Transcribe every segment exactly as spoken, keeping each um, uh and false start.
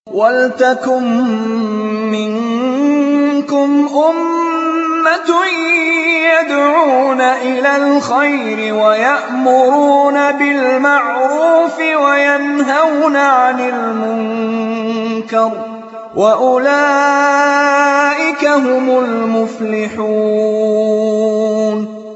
وَلْتَكُن مِّنكُمْ أُمَّةٌ يَدْعُونَ إِلَى الْخَيْرِ وَيَأْمُرُونَ بِالْمَعْرُوفِ وَيَنْهَوْنَ عَنِ الْمُنكَرِ ۚ وَأُولَٰئِكَ هُمُ الْمُفْلِحُونَ.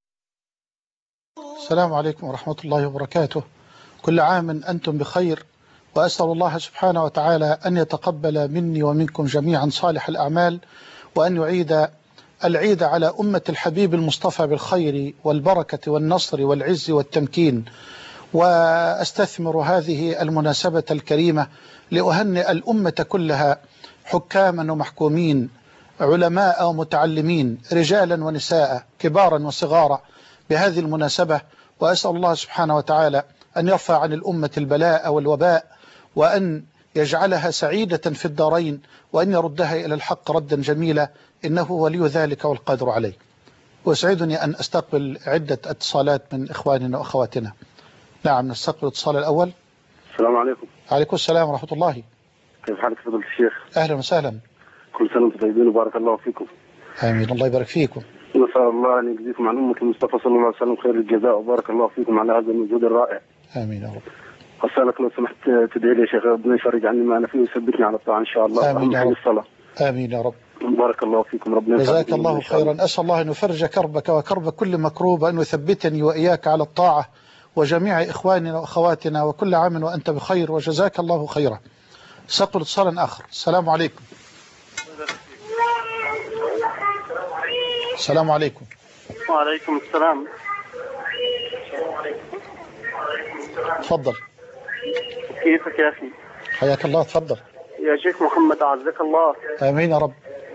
السلام عليكم ورحمة الله وبركاته. كل عام أنتم بخير، وأسأل الله سبحانه وتعالى أن يتقبل مني ومنكم جميعا صالح الأعمال، وأن يعيد العيد على أمة الحبيب المصطفى بالخير والبركة والنصر والعز والتمكين. وأستثمر هذه المناسبة الكريمة لأهنئ الأمة كلها، حكاما ومحكومين، علماء ومتعلمين، رجالا ونساء، كبارا وصغارا، بهذه المناسبة. وأسأل الله سبحانه وتعالى أن يرفع عن الأمة البلاء والوباء، وأن يجعلها سعيدة في الدارين، وأن يردها إلى الحق ردا جميلا، إنه ولي ذلك والقادر عليه. ويسعدني أن أستقبل عدة اتصالات من إخواننا وأخواتنا. نعم، نستقبل الاتصال الأول. السلام عليكم. عليكم السلام ورحمة الله. كيف حالك فضيلة الشيخ؟ أهلا وسهلا. كل سنة وانتم طيبين وبارك الله فيكم. آمين، الله يبارك فيكم. نسأل الله أن يجزيكم عن أمة المصطفى صلى الله عليه وسلم خير الجزاء، وبارك الله فيكم على هذا المجهود الرائع. آمين يا رب. أسألك لو سمحت تدعي لي يا شيخ، ربنا يفرج عني ما أنا فيه ويثبتني على الطاعة إن شاء الله. آمين يا رب. الصلاة. آمين يا رب. بارك الله فيكم، ربنا جزاك الله خيرا. أسأل الله أن يفرج كربك وكرب كل مكروب، وأن يثبتني وإياك على الطاعة، وجميع إخواننا وأخواتنا، وكل عام وأنت بخير، وجزاك الله خيرا. سأقول اتصالا آخر. السلام عليكم. السلام عليكم. وعليكم السلام. تفضل. كيفك يا أخي؟ حياك الله، تفضل. يا شيخ محمد أعزك الله. آمين يا رب.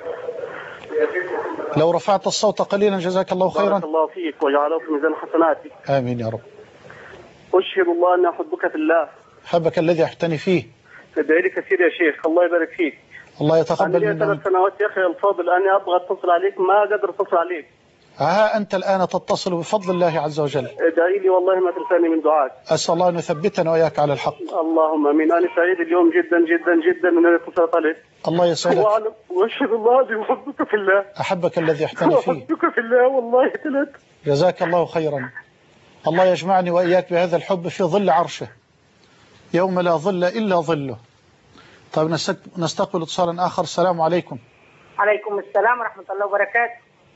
لو رفعت الصوت قليلا جزاك الله خيرا. بارك الله فيك وجعله في ميزان حسناتك. آمين يا رب. أشهد الله أني أحبك في الله. حبك الذي أحبتني فيه. تدعي لي كثير يا شيخ، الله يبارك فيك. الله يتقبل منك. أنا لي ثلاث سنوات يا أخي الفاضل أني أبغى أتصل عليك، ما أقدر أتصل عليك. ها أنت الآن تتصل بفضل الله عز وجل. ادعي لي والله ما تنساني من دعائك. أسأل الله أن يثبتنا وإياك على الحق. اللهم آمين. أنا سعيد اليوم جدا جدا جدا من أن اتصلت عليك. الله يسعدك. وأعلم وأشهد الله أني أحبك في الله. أحبك الذي أحبني فيه. أحبك في الله والله ثلاث. جزاك الله خيرا. الله يجمعني وإياك بهذا الحب في ظل عرشه يوم لا ظل إلا ظله. طيب نستقبل اتصالا آخر. السلام عليكم. عليكم السلام ورحمة الله وبركاته.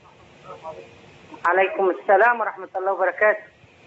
عليكم السلام ورحمة الله وبركاته.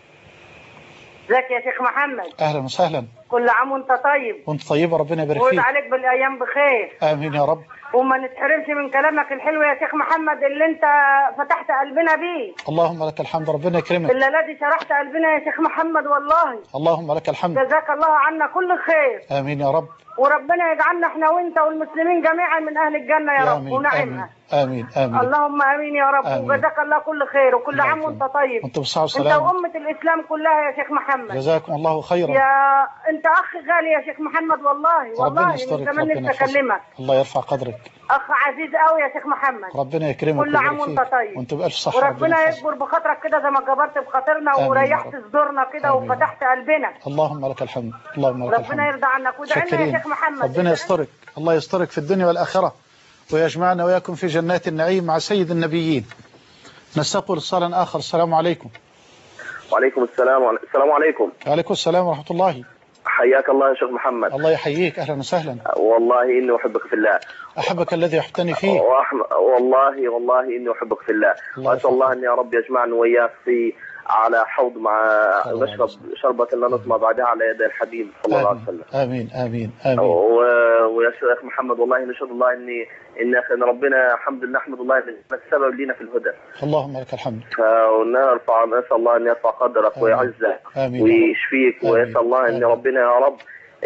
ازيك يا شيخ محمد؟ أهلا وسهلا. كل عام وانت طيب. وانت طيبة، ربنا يبارك فيك. ويعود عليك بالأيام بخير. آمين يا رب. وما نتحرمش من كلامك الحلو يا شيخ محمد اللي انت فتحت قلبنا بيه. اللهم لك الحمد، ربنا يكرمك. الليلة دي شرحت قلبنا يا شيخ محمد والله. اللهم لك الحمد. جزاك الله عنا كل خير. آمين يا رب. وربنا يجعلنا احنا وانت والمسلمين جميعا من أهل الجنة يا رب ونعمها. آمين آمين. اللهم آمين يا رب. آمين. وجزاك الله كل خير، وكل عام وانت طيب. وانت بصحة وسلامة. انت وأمة الإسلام كلها يا شيخ محمد. جزاكم الله خيرا. يا انت اخ غالي يا شيخ محمد والله والله من زمان نفسي اكلمك. الله يرفع قدرك. اخ عزيز قوي يا شيخ محمد. ربنا يكرمك. كل عام وانت طيب. وانت بألف صحة. وربنا يكبر بخاطرك كده زي ما جبرت بخاطرنا وريحت صدورنا كده وفتحت قلبنا. اللهم لك الحمد. اللهم لك الحمد. ربنا يرضى عنك وادعي لنا يا شيخ محمد. ربنا يسترك. الله يسترك في الدنيا والآخرة، ويجمعنا وياكم في جنات النعيم مع سيد النبيين. نستقبل اتصالا آخر. السلام عليكم. وعليكم السلام. السلام عليكم. وعليكم السلام ورحمة الله. حياك الله يا شيخ محمد. الله يحييك. أهلا وسهلا. والله إني أحبك في الله. أحبك الذي أحبتني فيه. والله والله إني أحبك في الله. وأسأل الله أن يا رب يجمعني وإياك في على حوض مع نشرب شربة لا نطمع بعدها على يد الحبيب صلى الله عليه وسلم. آمين آمين آمين. ويا شيخ محمد والله نشهد الله إني إن ربنا الحمد لله نحمد الله السبب لنا في الهدى. اللهم لك الحمد. ونرفع نسأل الله أن يرفع قدرك ويعزك ويشفيك، ويسأل الله أن ربنا يا رب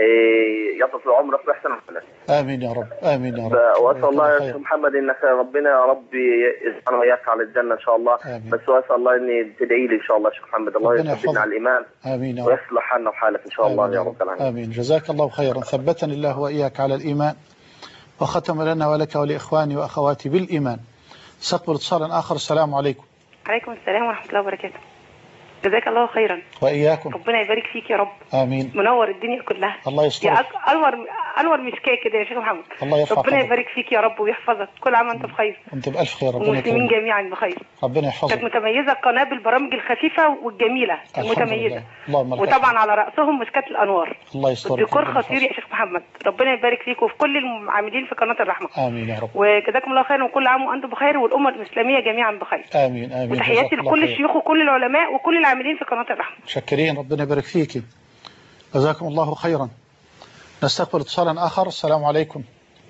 يطول عمرك بأحسن عملك. آمين يا رب. آمين يا رب. وأسأل الله يا شيخ محمد إنك ربنا يا رب يجعلنا وياك على الجنة إن شاء الله. آمين. بس وأسأل الله إني تدعي لي إن شاء الله شيخ محمد، الله يثبتنا على الإيمان. آمين يا رب. ويصلح حالنا وحالك إن شاء الله يا رب العالمين. آمين. جزاك الله خيرا. ثبتني الله وإياك على الإيمان، وختم لنا ولك ولإخواني وأخواتي بالإيمان. سأقبل اتصالا آخر. السلام عليكم. عليكم السلام ورحمة الله وبركاته. جزاك الله خيرا. وإياكم. ربنا يبارك فيك يا رب. آمين. منور الدنيا كلها. الله يستر. يا أنور انور مشكاه كده يا شيخ محمد. الله يرفع ربنا قدرك. يبارك فيك يا رب ويحفظك، كل عام وانت بخير. وانت بألف خير، ربنا والمسلمين يكرمك. جميعا بخير. ربنا يحفظك. كانت متميزه القناه بالبرامج الخفيفه والجميله المتميزه، اللهم لك وطبعا الحمد. على راسهم مشكاه الانوار. الله يسترك. الديكور ربنا خطير يحفظك. يا شيخ محمد، ربنا يبارك فيك وفي كل العاملين في قناه الرحمه. امين يا رب. وجزاكم الله خيرا، وكل عام وانتم بخير، والامه الاسلاميه جميعا بخير. امين امين. وتحياتي جزاك الله لكل خير. الشيوخ وكل العلماء وكل العاملين في قناه الرحمه. شكرين، ربنا يبارك فيك. جزاكم الله خيرا. نستقبل اتصالا آخر. السلام عليكم.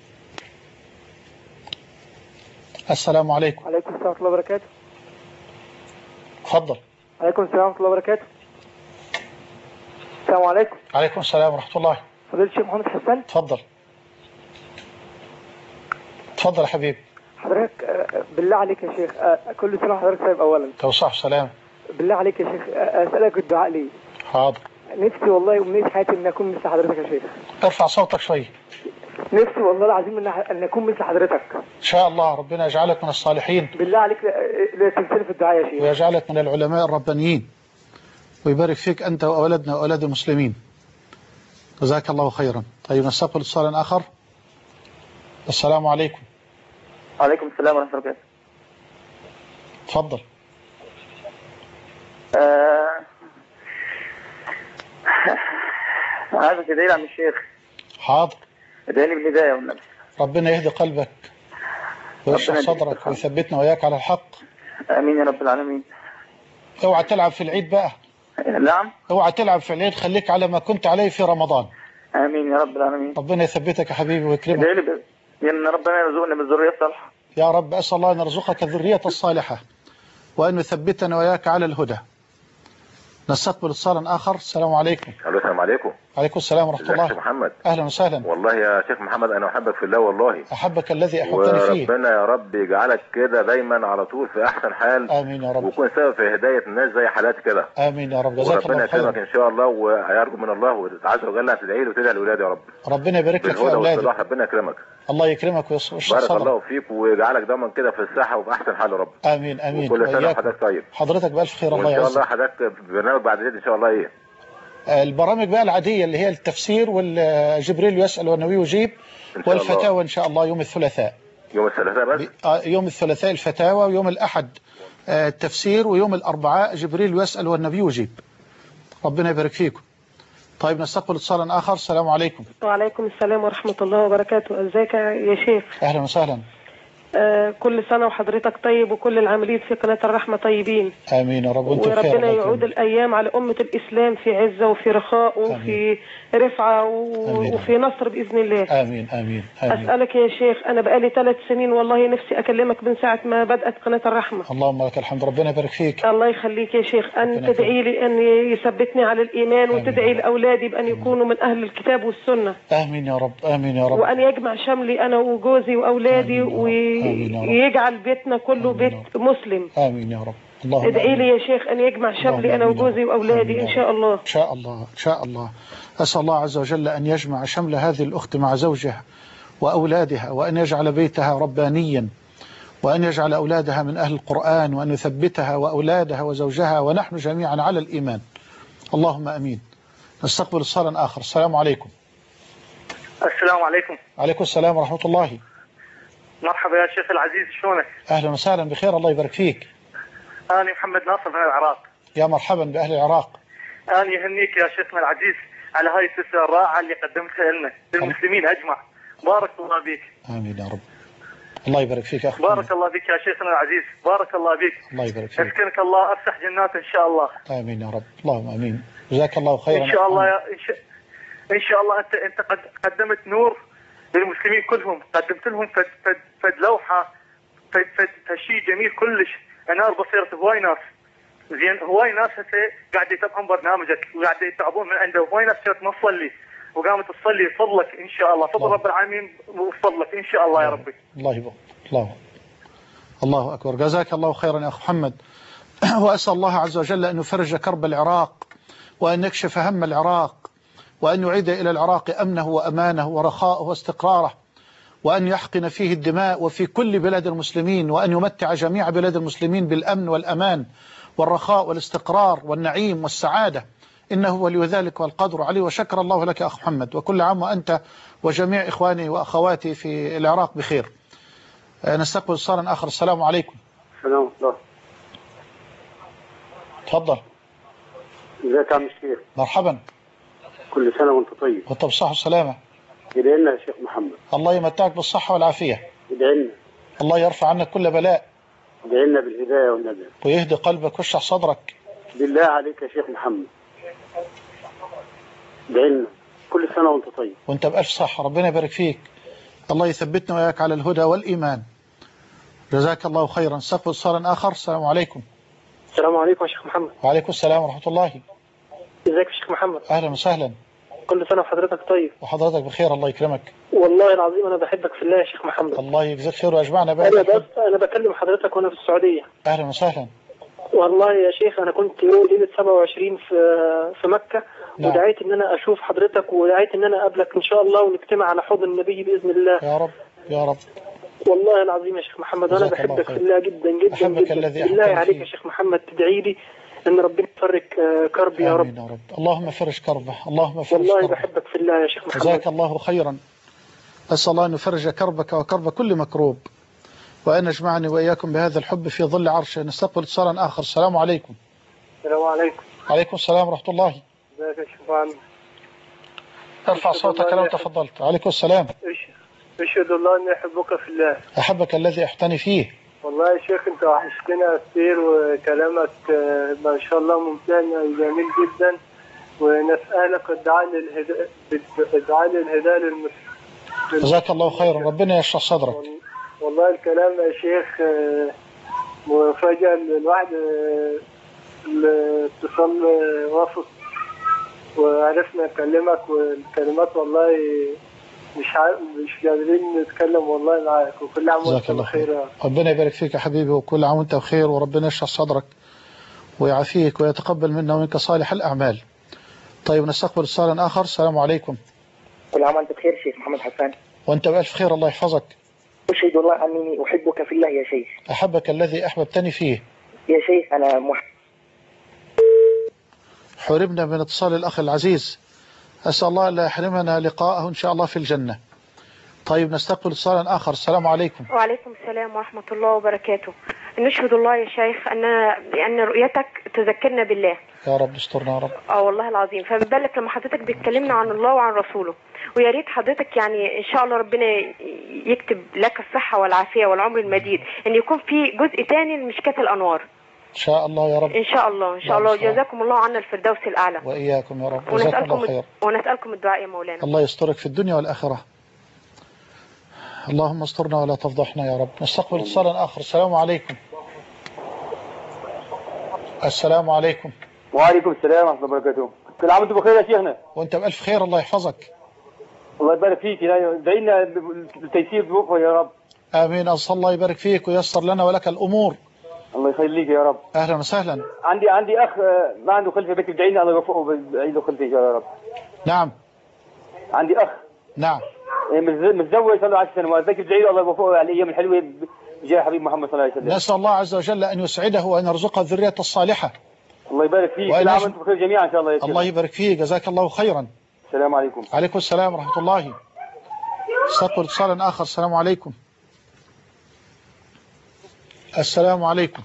السلام عليكم. عليكم السلام ورحمة الله وبركاته. تفضل. عليكم السلام ورحمة الله وبركاته. السلام عليكم. عليكم السلام ورحمة الله. فضيلة الشيخ محمد حسان. تفضل. تفضل يا حبيبي. حضرتك آه، بالله عليك يا شيخ، آه، كل سنة وحضرتك طيب أولا. توصح سلام. بالله عليك يا شيخ، آه، أسألك الدعاء لي. حاضر. نفسي والله أمنية حياتي إن أكون مثل حضرتك يا شيخ. ارفع صوتك شوي. نفسي والله العظيم إن أن أكون مثل حضرتك. إن شاء الله ربنا يجعلك من الصالحين. بالله عليك لا- لا تنسني في الدعاء يا شيخ. ويجعلك من العلماء الربانيين، ويبارك فيك أنت وأولادنا وأولاد المسلمين. جزاك الله خيرا. طيب نستقبل اتصالا آخر. السلام عليكم. عليكم السلام ورحمة الله وبركاته. تفضل. آه... عايزك تدعي لي عم الشيخ. حاضر. ادعي لي بالهداية والنبي. ربنا يهدي قلبك ويشرح ربنا يهديك. صدرك ويثبتنا وإياك على الحق. آمين يا رب العالمين. اوعى تلعب في العيد بقى. نعم. اوعى تلعب في العيد، خليك على ما كنت عليه في رمضان. آمين يا رب العالمين. ربنا يثبتك يا حبيبي ويكرمك. ادعي لي ب... ان ربنا يرزقنا بالذرية الصالحة. يا رب أسأل الله أن يرزقك الذرية الصالحة وأن يثبتنا وإياك على الهدى. نستقبل اتصالا آخر. السلام عليكم. الو السلام عليكم. عليكم السلام ورحمة الله. شيخ محمد. أهلا وسهلا. والله يا شيخ محمد أنا أحبك في الله والله. أحبك الذي أحبتني فيه. وربنا يا رب يجعلك كده دايما على طول في أحسن حال. آمين يا رب. ويكون سبب في هداية الناس زي حالاتي كده. آمين يا رب. جزاك الله وربنا يكرمك خيرا. إن شاء الله، ويرجو من الله عز وجل تدعي له وتدعي لأولادي يا رب. ربنا يبارك لك في بالهدى أولادك. والصلاح ربنا يكرمك. الله يكرمك ويشرح بارك صدرك. الله فيك ويجعلك دايما كده في الصحة وفي أحسن حال يا رب. آمين آمين. وكل سنة وإياك. وحضرتك طيب. حضرتك بألف خير. الله وإن شاء الله يعزك. حضرتك برنامج بعد العيد إن شاء الله إيه؟ البرامج بقى العادية اللي هي التفسير والجبريل يسأل والنبي يجيب، والفتاوى إن شاء الله يوم الثلاثاء. يوم الثلاثاء بس؟ يوم الثلاثاء الفتاوى، ويوم الأحد التفسير، ويوم الأربعاء جبريل يسأل والنبي يجيب. ربنا يبارك فيكم. طيب نستقبل اتصالا آخر. السلام عليكم. وعليكم السلام ورحمة الله وبركاته. ازيك يا شيخ؟ أهلا وسهلا. آه كل سنة وحضرتك طيب، وكل العاملين في قناة الرحمة طيبين. آمين يا رب. وانتم بخير. وربنا يعود الأيام على أمة الإسلام في عزة وفي رخاء وفي رفعة و... وفي نصر بإذن الله. آمين آمين آمين. أسألك يا شيخ، أنا بقالي ثلاث سنين والله نفسي أكلمك من ساعة ما بدأت قناة الرحمة. اللهم لك الحمد. ربنا يبارك فيك. الله يخليك يا شيخ، أن تدعي لي أن يثبتني على الإيمان، وتدعي لأولادي بأن يكونوا من أهل الكتاب والسنة. آمين يا رب. آمين يا رب. وأن يجمع شملي أنا وجوزي وأولادي، ويجعل بيتنا كله بيت مسلم. آمين يا رب. اللهم ادعي لي يا شيخ أن يجمع شملي أنا وجوزي وأولادي إن شاء الله. إن شاء الله إن شاء الله. أسأل الله عز وجل أن يجمع شمل هذه الأخت مع زوجها وأولادها، وأن يجعل بيتها ربانيا، وأن يجعل أولادها من أهل القرآن، وأن يثبتها وأولادها وزوجها ونحن جميعا على الإيمان. اللهم أمين. نستقبل اتصالا آخر. السلام عليكم. السلام عليكم. عليكم السلام ورحمة الله. مرحبا يا شيخ العزيز، شلونك؟ أهلا وسهلا بخير. الله يبارك فيك. أنا محمد ناصر من العراق. يا مرحبا بأهل العراق. أنا يهنيك يا شيخنا العزيز على هاي السلسلة الرائعة اللي قدمتها لنا للمسلمين أجمع. بارك الله بك. آمين يا رب. الله يبارك فيك أخي. بارك الله بك يا شيخنا العزيز، بارك الله بك. الله يبارك فيك. يسكنك الله أفسح جنات إن شاء الله. آمين يا رب. اللهم آمين. جزاك الله خيرا. إن شاء الله يا إن شاء, إن شاء الله أنت أنت قد قدمت نور للمسلمين كلهم، قدمت لهم فد فد فد لوحة فد فد شيء جميل كلش، أنار بصيرة هواي ناس. زين هواي ناس هسه قاعد يتابعون برنامجك وقاعد يتعبون من عنده، هواي ناس كانت ما تصلي وقامت تصلي فضلك ان شاء الله، فضل رب العالمين وفضلك ان شاء الله يا ربي. الله يبارك. الله الله اكبر. جزاك الله خيرا يا اخ محمد. واسال الله عز وجل ان يفرج كرب العراق، وان يكشف هم العراق، وان يعيد الى العراق امنه وامانه ورخاءه واستقراره، وان يحقن فيه الدماء وفي كل بلاد المسلمين، وان يمتع جميع بلاد المسلمين بالامن والامان والرخاء والاستقرار والنعيم والسعادة إنه ولي ذلك والقدر عليه. وشكر الله لك أخ محمد، وكل عام وأنت وجميع إخواني وأخواتي في العراق بخير. نستقبل اتصالا آخر. السلام عليكم. السلام عليكم. تفضل. ازيك يا عم الشيخ؟ مرحبا. كل سنة وانت طيب. وانت بالصحة والسلامة. ادعي لنا يا شيخ محمد. الله يمتعك بالصحة والعافية. ادعي لنا. الله يرفع عنك كل بلاء. ادعي لنا بالهداية والنجاة. ويهدي قلبك ويشرح صدرك. بالله عليك يا شيخ محمد. ادعي لنا. كل سنة وانت طيب. وانت بألف صحة، ربنا يبارك فيك. الله يثبتنا وياك على الهدى والإيمان. جزاك الله خيرا. نستقبل اتصالا آخر. السلام عليكم. السلام عليكم يا شيخ محمد. وعليكم السلام ورحمة الله. ازيك يا شيخ محمد؟ أهلا وسهلا. كل سنة وحضرتك طيب. وحضرتك بخير، الله يكرمك. والله العظيم أنا بحبك في الله يا شيخ محمد. الله يجزاك خير ويجمعنا بقى. أنا بس أنا بكلم حضرتك وأنا في السعودية. أهلا وسهلا. والله يا شيخ أنا كنت يوم ليلة سبعة وعشرين في في مكة. نعم. ودعيت إن أنا أشوف حضرتك، ودعيت إن أنا أقابلك إن شاء الله ونجتمع على حوض النبي بإذن الله. يا رب يا رب. والله العظيم يا شيخ محمد أنا بحبك في الله جدا جدا أحبك جدا. الذي بالله عليك يا شيخ محمد تدعي لي ان ربنا يفرج كربي يا رب. آمين يا رب. اللهم فرج كربه. اللهم فرج والله كربه. بحبك في الله يا شيخ محمد. جزاك الله خيرا. أسأل الله أن يفرج كربك وكرب كل مكروب، وأن يجمعني وإياكم بهذا الحب في ظل عرشه. نستقبل اتصالا آخر. السلام عليكم. السلام عليكم. عليكم السلام ورحمة الله. ازيك يا شيخ محمد؟ ارفع صوتك لو تفضلت. عليكم السلام. اشهد الله اني احبك في الله. أحبك الذي احتني فيه. والله يا شيخ انت وحشتنا كثير، وكلامك ما شاء الله ممتع وجميل جدا، ونسألك الدعاء للهداء الدعاء للهداء للمسلمين. جزاك الله خيرا، ربنا يشرح صدرك. والله الكلام يا شيخ مفاجأة. الواحد الاتصال وصل وعرفنا نكلمك، والكلمات والله مش عارف مش قادرين نتكلم والله معاك. وكل عام وانت بخير. ربنا يبارك فيك يا حبيبي، وكل عام وانت بخير، وربنا يشرح صدرك ويعافيك ويتقبل منا ومنك صالح الأعمال. طيب نستقبل اتصالا آخر. السلام عليكم. كل عام وانت بخير شيخ محمد حسان. وانت بألف خير، الله يحفظك. أشهد الله أنني أحبك في الله يا شيخ. أحبك الذي أحببتني فيه. يا شيخ أنا مح... حرمنا من اتصال الأخ العزيز، أسأل الله لا يحرمنا لقاءه إن شاء الله في الجنة. طيب نستقبل اتصالا آخر. السلام عليكم. وعليكم السلام ورحمة الله وبركاته. نشهد الله يا شيخ أن بأن رؤيتك تذكرنا بالله. يا رب استرنا يا رب. اه والله العظيم. فما بالك لما حضرتك بتكلمنا عن الله وعن رسوله. ويا ريت حضرتك يعني إن شاء الله ربنا يكتب لك الصحة والعافية والعمر المديد، إن يكون في جزء ثاني لمشكاة الأنوار. إن شاء الله يا رب. إن شاء الله إن شاء الله. جزاكم الله عنا الفردوس الأعلى. وإياكم يا رب. جزاكم الله خير. ونسألكم الدعاء يا مولانا. الله يسترك في الدنيا والآخرة. اللهم استرنا ولا تفضحنا يا رب. نستقبل اتصالا آخر. السلام عليكم. السلام عليكم. وعليكم السلام ورحمة الله وبركاته. كل عام وانتم بخير يا شيخنا. وانت بألف خير، الله يحفظك. الله يبارك فيك، ادعي لنا بالتيسير بوفقه يا رب. آمين. أسأل الله يبارك فيك ويسر لنا ولك الأمور. الله يخليك يا رب. أهلا وسهلا. عندي عندي أخ ما عنده خلفة، بك ادعي لنا الله يوفقه ويعيد له خلفة يا رب. نعم. عندي أخ. نعم. متزوج صار له عشر سنوات، بك ادعي له الله يوفقه على الأيام الحلوة بجاه حبيب محمد صلى الله عليه وسلم. نسأل الله عز وجل أن يسعده وأن يرزقه الذرية الصالحة. الله يبارك فيك. كل عام وانتم بخير جميعا إن شاء الله يا شيخ. الله يبارك فيك، جزاك الله خيرا. السلام عليكم. عليكم السلام ورحمة الله. استقبل اتصالا آخر. السلام عليكم. السلام عليكم.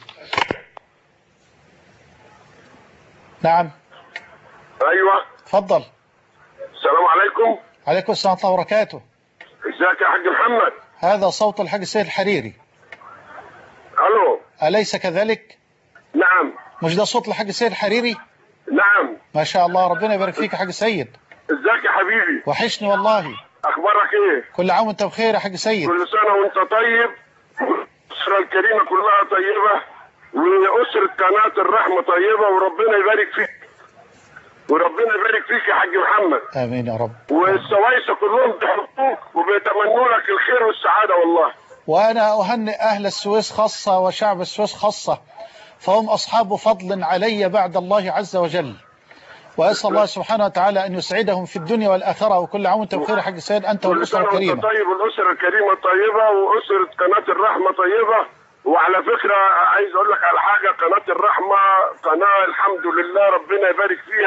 نعم. أيوة. تفضل. السلام عليكم. عليكم السلام ورحمة الله وبركاته. ازيك يا حاج محمد؟ هذا صوت الحاج السيد الحريري. الو. أليس كذلك؟ نعم. مش ده صوت الحاج السيد الحريري؟ نعم. ما شاء الله، ربنا يبارك فيك يا حاج سيد. ازيك يا حبيبي؟ وحشني والله. اخبارك ايه؟ كل عام وانت بخير يا حاج سيد. كل سنة وانت طيب، الأسرة الكريمة كلها طيبة، وأسرة قناة الرحمة طيبة، وربنا يبارك فيك. وربنا يبارك فيك يا حاج محمد. آمين يا رب. والسوايسة كلهم بيحبوك وبيتمنوا لك الخير والسعادة والله. وأنا أهنئ أهل السويس خاصة وشعب السويس خاصة، فهم أصحاب فضل علي بعد الله عز وجل، وأسأل الله سبحانه وتعالى أن يسعدهم في الدنيا والآخرة. وكل عام وانت بخير يا حاج سيد، أنت والأسرة الكريمة. طيب، والأسرة الكريمة طيبة، وأسرة قناة الرحمة طيبة. وعلى فكرة عايز أقول لك على حاجة، قناة الرحمة قناة الحمد لله ربنا يبارك فيها،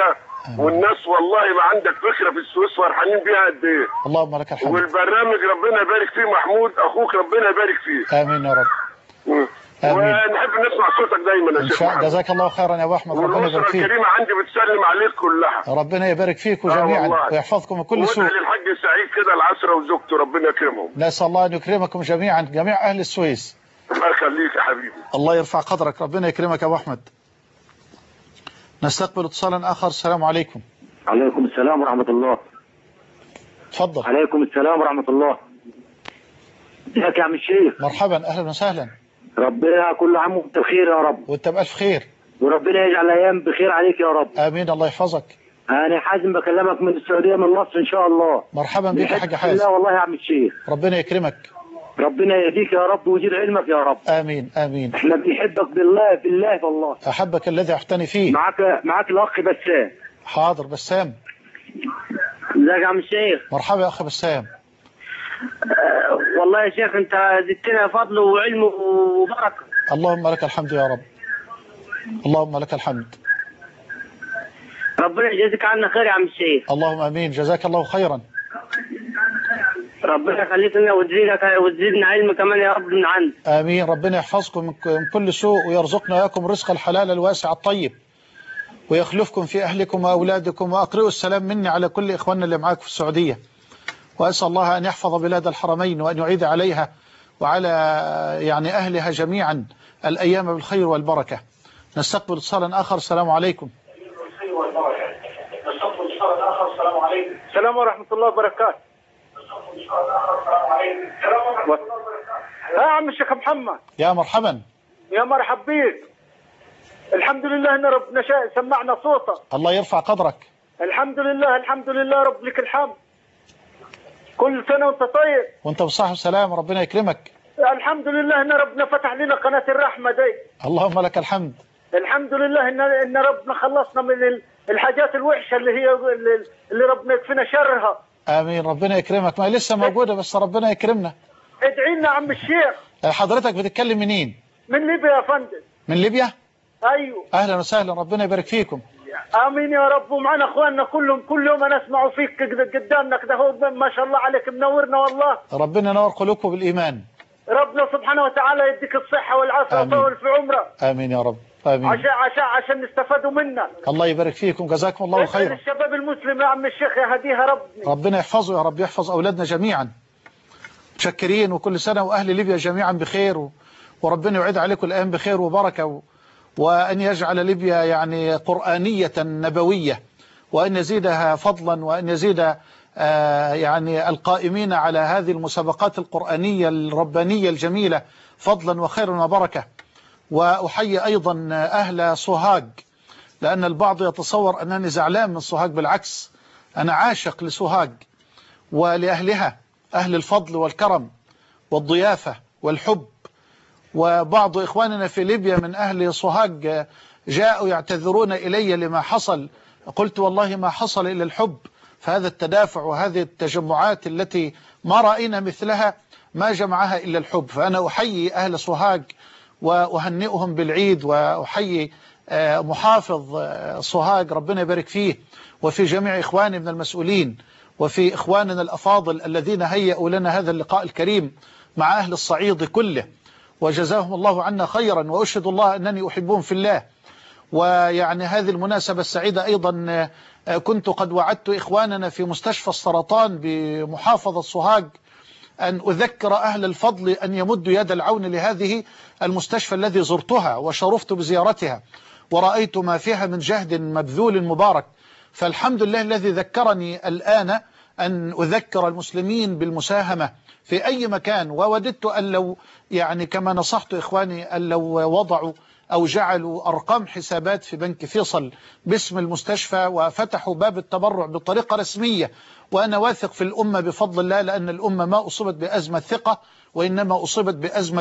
والناس والله ما عندك فكره في السويس فرحانين بيها قد ايه. اللهم لك الحمد. والبرنامج ربنا يبارك فيه محمود اخوك ربنا يبارك فيه. امين يا رب. مم. ونحب نسمع صوتك دايما يا شيخ محمد. جزاك الله خيرا يا ابو احمد، ربنا يبارك فيك. والاسره الكريمه عندي بتسلم عليك كلها. ربنا يبارك فيكم جميعا آه ويحفظكم من كل سوء. وادعي للحاج سعيد كده العسره وزوجته ربنا يكرمهم. نسال الله ان يكرمكم جميعا جميع اهل السويس. الله يخليك يا حبيبي. الله يرفع قدرك، ربنا يكرمك يا ابو احمد. نستقبل اتصالا اخر. السلام عليكم. عليكم السلام ورحمه الله. اتفضل. عليكم السلام ورحمه الله. ازيك يا عم الشيخ؟ مرحبا اهلا وسهلا. ربنا كل عام وانت بخير يا رب. وانت بألف خير. وربنا يجعل الايام بخير عليك يا رب. امين الله يحفظك. انا حازم بكلمك من السعوديه من مصر ان شاء الله. مرحبا بك يا حاج حازم. لا والله يا عم الشيخ. ربنا يكرمك. ربنا يهديك يا رب ويزيد علمك يا رب. امين امين. احنا بنحبك بالله بالله والله. احبك الذي احتني فيه. معاك معاك الاخ بسام. حاضر بسام. ازيك يا عم الشيخ؟ مرحبا يا اخ بسام. أه والله يا شيخ انت زدتنا فضل وعلم وبركه. اللهم لك الحمد يا رب. اللهم لك الحمد. ربنا يجازيك عنا خير يا عم الشيخ. اللهم امين، جزاك الله خيرا. ربنا يخليك لنا وتزيدك وتزيدنا علم كمان يا رب من عندك. امين. ربنا يحفظكم من كل سوء ويرزقنا اياكم الرزق الحلال الواسع الطيب ويخلفكم في اهلكم واولادكم. واقرئوا السلام مني على كل اخواننا اللي معاك في السعوديه، واسال الله ان يحفظ بلاد الحرمين وان يعيد عليها وعلى يعني اهلها جميعا الايام بالخير والبركه. نستقبل اتصالا اخر. السلام عليكم. السلام ورحمه الله وبركاته. ها يا عم الشيخ محمد. يا مرحبا. يا مرحب بيك. الحمد لله ان ربنا شاء سمعنا صوتك. الله يرفع قدرك. الحمد لله الحمد لله رب لك الحمد. كل سنه وانت طيب. وانت بصحة وسلام، ربنا يكرمك. الحمد لله ان ربنا فتح لنا قناه الرحمه دي. اللهم لك الحمد. الحمد لله ان ان ربنا خلصنا من الحاجات الوحشه اللي هي اللي ربنا يكفينا شرها. امين. ربنا يكرمك. ما لسه موجوده بس ربنا يكرمنا. ادعي لنا يا عم الشيخ. حضرتك بتتكلم منين؟ من ليبيا يا فندم. من ليبيا؟ ايوه. اهلا وسهلا، ربنا يبارك فيكم. امين يا رب. ومعنا اخواننا كلهم كل يوم انا اسمعوا فيك قدامنا كده، هو ما شاء الله عليك منورنا والله. ربنا ينور قلوبكم بالايمان. ربنا سبحانه وتعالى يديك الصحه والعافيه ويطول في عمرك. امين يا رب. امين. عشان عشان عشان نستفادوا منك. الله يبارك فيكم، جزاكم الله خيرا. الشباب المسلم يا عم الشيخ يهديها ربنا. ربنا يحفظه يا رب، يحفظ اولادنا جميعا. متشكرين، وكل سنه واهل ليبيا جميعا بخير و... وربنا يعيد عليكم الايام بخير وبركه و... وان يجعل ليبيا يعني قرآنية نبوية، وان يزيدها فضلا، وان يزيد آه يعني القائمين على هذه المسابقات القرآنية الربانية الجميلة فضلا وخيرا وبركة. وأحيي أيضا أهل صهاج، لأن البعض يتصور أنني زعلان من صهاج، بالعكس أنا عاشق لصهاج ولأهلها، أهل الفضل والكرم والضيافة والحب. وبعض إخواننا في ليبيا من أهل صهاج جاءوا يعتذرون إلي لما حصل، قلت والله ما حصل إلا الحب، فهذا التدافع وهذه التجمعات التي ما رأينا مثلها ما جمعها إلا الحب. فأنا أحيي أهل صهاج وأهنئهم بالعيد، وأحيي محافظ صهاج ربنا يبارك فيه، وفي جميع إخواني من المسؤولين، وفي إخواننا الأفاضل الذين هيئوا لنا هذا اللقاء الكريم مع أهل الصعيد كله، وجزاهم الله عنا خيرا، وأشهد الله أنني أحبهم في الله. ويعني هذه المناسبة السعيدة أيضا كنت قد وعدت إخواننا في مستشفى السرطان بمحافظة صهاج أن أذكر أهل الفضل أن يمدوا يد العون لهذه المستشفى الذي زرتها وشرفت بزيارتها ورأيت ما فيها من جهد مبذول مبارك. فالحمد لله الذي ذكرني الآن أن أذكر المسلمين بالمساهمة في أي مكان. ووددت أن لو يعني كما نصحت إخواني أن لو وضعوا أو جعلوا أرقام حسابات في بنك فيصل باسم المستشفى وفتحوا باب التبرع بطريقة رسمية. وأنا واثق في الأمة بفضل الله، لأن الأمة ما أصيبت بأزمة ثقة، وإنما أصيبت بأزمة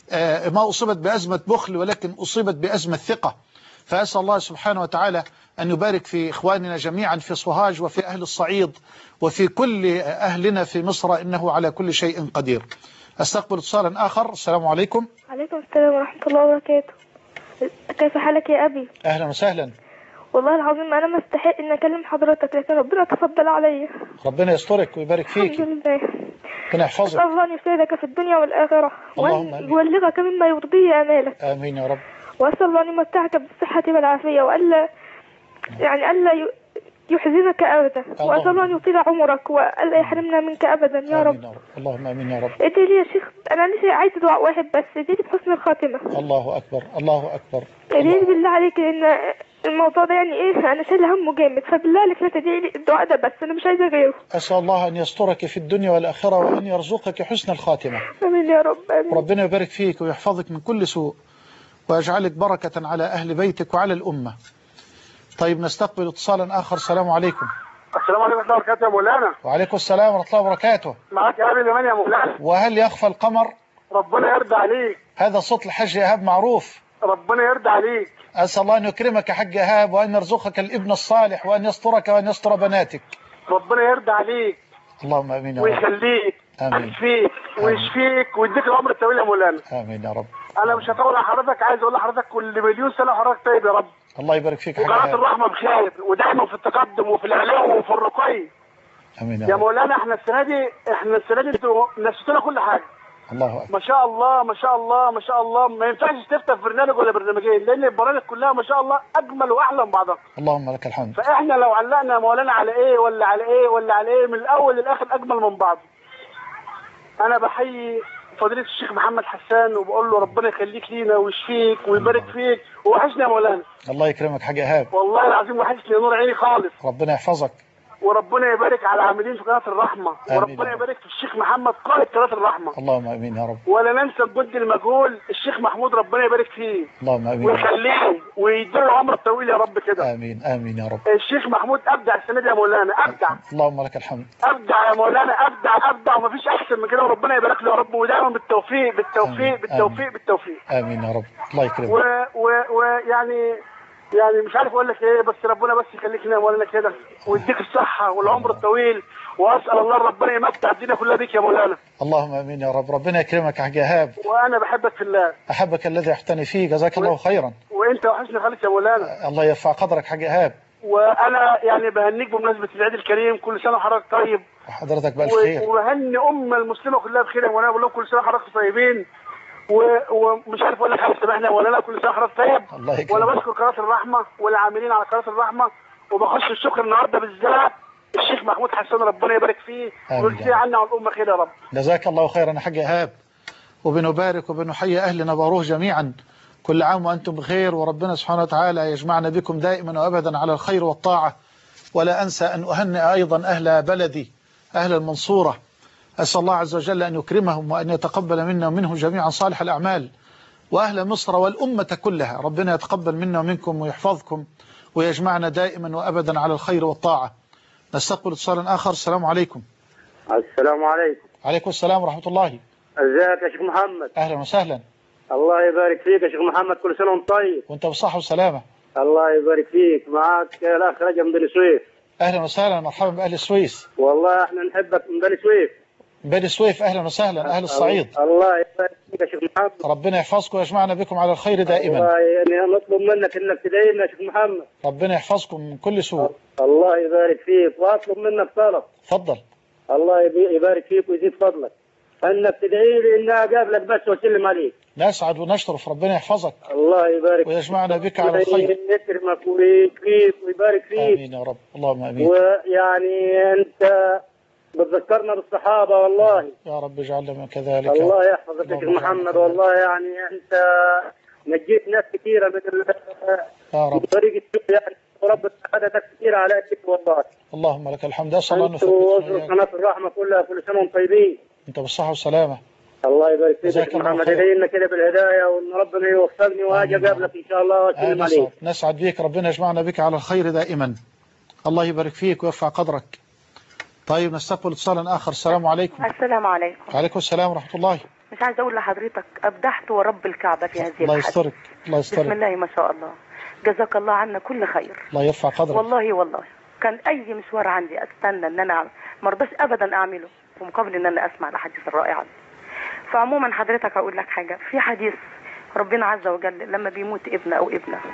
ما أصيبت بأزمة بخل، ولكن أصيبت بأزمة ثقة. فأسأل الله سبحانه وتعالى أن يبارك في إخواننا جميعا في صهاج وفي أهل الصعيد وفي كل أهلنا في مصر، إنه على كل شيء قدير. أستقبل اتصالا آخر. السلام عليكم. عليكم السلام ورحمة الله وبركاته. كيف حالك يا أبي؟ أهلا وسهلا. والله العظيم انا ما استحق ان اكلم حضرتك، لكن ربنا تفضل عليا. ربنا يسترك ويبارك فيك. الحمد لله. ربنا يحفظك. اسال الله ان يسعدك في الدنيا والاخره، اللهم وان يبلغك مما يرضيه امالك. امين يا رب. واسال الله ان يمتعك بالصحه والعافيه، والا يعني الا يحزنك ابدا، واسال الله ان يطيل عمرك والا يحرمنا منك ابدا يا رب. آمين يا رب. اللهم امين يا رب. ادعي لي يا شيخ، انا لسه عايز دعاء واحد بس، ادعي لي بحسن الخاتمه. الله اكبر الله اكبر. ادعي لي بالله عليك، لان الموضوع ده يعني ايه، انا شايله همه جامد، فبالله عليك لا تدعي لي الدعاء ده بس، انا مش عايزه غيره. اسال الله ان يسترك في الدنيا والاخره وان يرزقك حسن الخاتمه. امين يا رب. امين. ربنا يبارك فيك ويحفظك من كل سوء ويجعلك بركه على اهل بيتك وعلى الامه. طيب نستقبل اتصالا اخر. السلام عليكم. السلام عليكم ورحمه الله وبركاته يا مولانا. وعليكم السلام ورحمه الله وبركاته. معاك ايهاب اليماني يا مولانا. وهل يخفى القمر؟ ربنا يرضى عليك. هذا صوت الحاج ايهاب معروف. ربنا يرضى عليك. اسال الله ان يكرمك يا حاج ايهاب، وان يرزقك الابن الصالح، وان يسترك وان يستر بناتك. ربنا يرضى عليك. اللهم امين يا رب. ويخليك. امين. ويشفيك ويشفيك ويديك العمر الطويل يا مولانا. امين يا رب. انا مش هطول على حضرتك، عايز اقول لحضرتك كل مليون سنه وحضرتك طيب يا رب. الله يبارك فيك يا حاج وقناه ايهاب. الرحمه بخير ودايما في التقدم وفي الاعلام وفي الرقي. امين يا, يا رب. مولانا احنا السنه دي احنا السنه دي انتوا نسيتونا كل حاجه. الله أكبر. ما شاء الله ما شاء الله ما شاء الله، ما ينفعش تفتح برنامج ولا برنامجين، لان البرامج كلها ما شاء الله اجمل واحلى من بعضها. اللهم لك الحمد. فاحنا لو علقنا يا مولانا على ايه ولا على ايه ولا على ايه، من الاول للاخر اجمل من بعض. انا بحيي فضيله الشيخ محمد حسان وبقول له ربنا يخليك لينا ويشفيك ويبارك فيك، ووحشنا يا مولانا. الله يكرمك حاج ايهاب. والله العظيم وحشني نور عيني خالص. ربنا يحفظك. وربنا يبارك على العاملين في قناه الرحمه، وربنا يبارك في الشيخ محمد قائد قناه الرحمه. اللهم امين يا رب. ولا ننسى الجند المجهول الشيخ محمود، ربنا يبارك فيه. اللهم امين. ويخليه ويديله عمر طويل يا رب كده. امين امين يا رب. الشيخ محمود ابدع السنه دي يا مولانا، ابدع. اللهم لك الحمد. ابدع يا مولانا، ابدع ابدع ومفيش احسن من كده، وربنا يبارك له يا رب، ودايما بالتوفيق بالتوفيق آمين. بالتوفيق آمين. بالتوفيق. امين يا رب. الله يكرمك. ويعني يعني مش عارف اقول لك ايه، بس ربنا بس يخليك لنا يا مولانا كده ويديك الصحه والعمر الطويل، واسال الله ربنا يمتع الدنيا كلها بيك يا مولانا. اللهم امين يا رب. ربنا يكرمك يا حاج ايهاب. وانا بحبك في الله. احبك الذي احتني فيه. جزاك الله خيرا. وانت وحشني خالص يا مولانا. الله يرفع قدرك حاج ايهاب. وانا يعني بهنيك بمناسبه العيد الكريم، كل سنه وحضرتك طيب. وحضرتك بالف خير. وبهني امه المسلمه كلها بخير يا مولانا، بقول لهم كل سنه وحضرتك طيبين. ومش عارف اقول لك حاجه سامحنا ولا لا، كل سنه وحضرتك طيب. الله يكرمك. وانا بشكر قناه الرحمه والعاملين على قناه الرحمه، وبخش الشكر النهارده بالذات الشيخ محمود حسان، ربنا يبارك فيه ويجزيه عنا وعن الامه خير يا رب. جزاك الله خيرا يا حاج ايهاب. وبنبارك وبنحيي اهل نباروه جميعا، كل عام وانتم بخير، وربنا سبحانه وتعالى يجمعنا بكم دائما وابدا على الخير والطاعه. ولا انسى ان اهنئ ايضا اهل بلدي اهل المنصوره، أسأل الله عز وجل أن يكرمهم وأن يتقبل منا ومنهم جميعا صالح الأعمال، وأهل مصر والأمة كلها، ربنا يتقبل منا ومنكم ويحفظكم ويجمعنا دائما وأبدا على الخير والطاعة. نستقبل اتصالا آخر. السلام عليكم. السلام عليكم. عليكم السلام ورحمة الله. ازيك يا شيخ محمد؟ أهلا وسهلا. الله يبارك فيك يا شيخ محمد، كل سنة وانت طيب. وانت بصحة وسلامة. الله يبارك فيك. معك الأخ رجب من بني سويف. أهلا وسهلا، مرحبا بأهل السويس. والله احنا نحبك من بني سويف. بني سويف أهلا وسهلا، أهل الصعيد. الله يبارك فيك يا شيخ محمد. ربنا يحفظكم ويجمعنا بكم على الخير دائما. الله يعني نطلب منك انك تدعي لنا يا شيخ محمد. ربنا يحفظكم من كل سوء. الله يبارك فيك، واطلب منك طلب. تفضل. الله يبارك فيك ويزيد فضلك، انك تدعي لي اني اقابلك بس واسلم عليك. نسعد ونشرف، ربنا يحفظك. الله يبارك ويجمعنا بك على الخير. يكرمك ويكرمك ويبارك فيك. امين يا رب. اللهم امين. ويعني انت بتذكرنا بالصحابه والله. يا رب اجعلنا من كذلك. الله يحفظك يا شيخ محمد، والله يعني انت نجيت ناس كثيره من يا رب طريق السوء يعني، ورب سعادتك كثيره على ايدك والله. اللهم لك الحمد. اسال الله ان يثبتك. قناه الرحمه كلها كل سنه وانتم طيبين. انت بالصحه والسلامه. الله يبارك فيك يا شيخ محمد، ادعي لنا كده بالهدايه وان ربنا يوفقني واجي اقابلك ان شاء الله واسلم عليك. نسعد بك، ربنا يجمعنا بك على الخير دائما. الله يبارك فيك ويرفع قدرك. طيب نستقبل اتصالا اخر. السلام عليكم. السلام عليكم. وعليكم السلام ورحمه الله. مش عايزه اقول لحضرتك ابدحت ورب الكعبه في هذه الحلقه. الله يسترك. الله يسترك. بسم الله ما شاء الله، جزاك الله عنا كل خير. الله يرفع قدرك. والله والله كان اي مشوار عندي استنى ان انا ما رضاش ابدا اعمله ومقابل ان انا اسمع الاحاديث الرائعه دي. فعموما حضرتك اقول لك حاجه، في حديث ربنا عز وجل لما بيموت ابن او ابنه